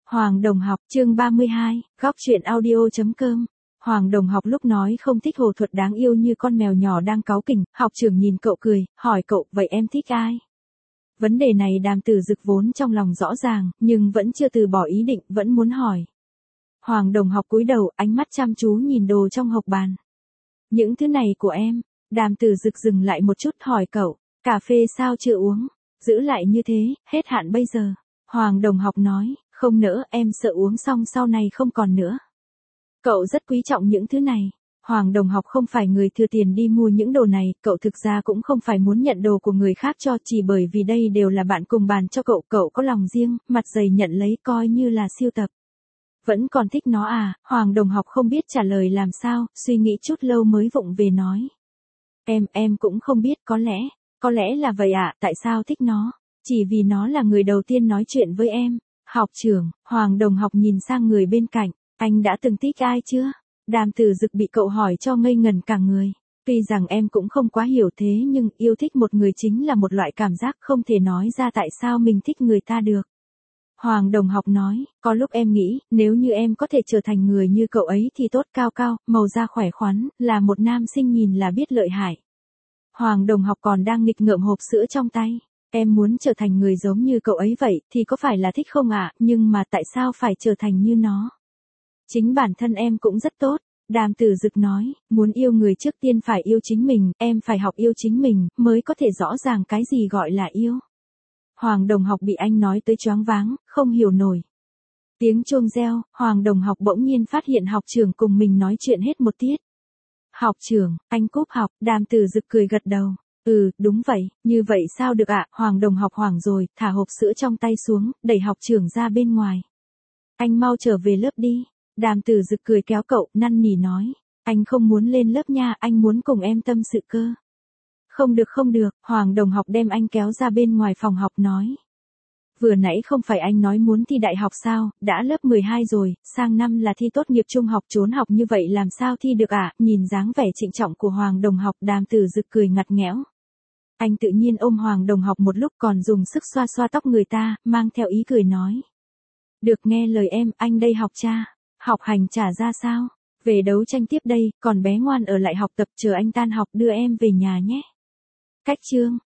Hoàng Đồng Học, chương 32, góc truyện audio.com. Hoàng Đồng Học lúc nói không thích Hồ Thuật đáng yêu như con mèo nhỏ đang cáu kỉnh, học trưởng nhìn cậu cười, hỏi cậu, vậy em thích ai? Vấn đề này Đàm Tử Dực vốn trong lòng rõ ràng, nhưng vẫn chưa từ bỏ ý định, vẫn muốn hỏi. Hoàng Đồng Học cúi đầu, ánh mắt chăm chú nhìn đồ trong hộc bàn. Những thứ này của em. Đàm Tử Dực dừng lại một chút hỏi cậu, cà phê sao chưa uống? Giữ lại như thế, hết hạn bây giờ. Hoàng Đồng Học nói, không nỡ, em sợ uống xong sau này không còn nữa. Cậu rất quý trọng những thứ này. Hoàng Đồng Học không phải người thừa tiền đi mua những đồ này, cậu thực ra cũng không phải muốn nhận đồ của người khác cho, chỉ bởi vì đây đều là bạn cùng bàn cho cậu có lòng riêng, mặt dày nhận lấy coi như là siêu tập. Vẫn còn thích nó à? Hoàng Đồng Học không biết trả lời làm sao, suy nghĩ chút lâu mới vụng về nói. Em cũng không biết, có lẽ là vậy ạ, tại sao thích nó? Chỉ vì nó là người đầu tiên nói chuyện với em. Học trưởng, Hoàng Đồng Học nhìn sang người bên cạnh, anh đã từng thích ai chưa? Đàm Tử Dực bị cậu hỏi cho ngây ngần cả người. Tuy rằng em cũng không quá hiểu thế nhưng yêu thích một người chính là một loại cảm giác không thể nói ra tại sao mình thích người ta được. Hoàng Đồng Học nói, có lúc em nghĩ, nếu như em có thể trở thành người như cậu ấy thì tốt, cao cao, màu da khỏe khoắn, là một nam sinh nhìn là biết lợi hại. Hoàng Đồng Học còn đang nghịch ngợm hộp sữa trong tay. Em muốn trở thành người giống như cậu ấy vậy, thì có phải là thích không ạ? Nhưng mà tại sao phải trở thành như nó? Chính bản thân em cũng rất tốt. Đàm Tử Dực nói, muốn yêu người trước tiên phải yêu chính mình, em phải học yêu chính mình, mới có thể rõ ràng cái gì gọi là yêu. Hoàng Đồng Học bị anh nói tới choáng váng, không hiểu nổi. Tiếng chuông reo, Hoàng Đồng Học bỗng nhiên phát hiện học trưởng cùng mình nói chuyện hết một tiết. Học trưởng, anh cúp học, Đàm Tử Dực cười gật đầu. Đúng vậy, như vậy sao được ạ? Hoàng Đồng Học hoảng rồi, thả hộp sữa trong tay xuống, đẩy học trưởng ra bên ngoài. Anh mau trở về lớp đi. Đàm Tử Dực cười kéo cậu, năn nỉ nói. Anh không muốn lên lớp nha, anh muốn cùng em tâm sự cơ. Không được, Hoàng Đồng Học đem anh kéo ra bên ngoài phòng học nói. Vừa nãy không phải anh nói muốn thi đại học sao, đã lớp 12 rồi, sang năm là thi tốt nghiệp trung học, trốn học như vậy làm sao thi được ạ? Nhìn dáng vẻ trịnh trọng của Hoàng Đồng Học, Đàm Tử Dực cười ngặt nghẽo. Anh tự nhiên ôm Hoàng Đồng Học một lúc còn dùng sức xoa xoa tóc người ta, mang theo ý cười nói. Được nghe lời em, anh đây học cha, học hành trả ra sao? Về đấu tranh tiếp đây, còn bé ngoan ở lại học tập chờ anh tan học đưa em về nhà nhé. Cách chương.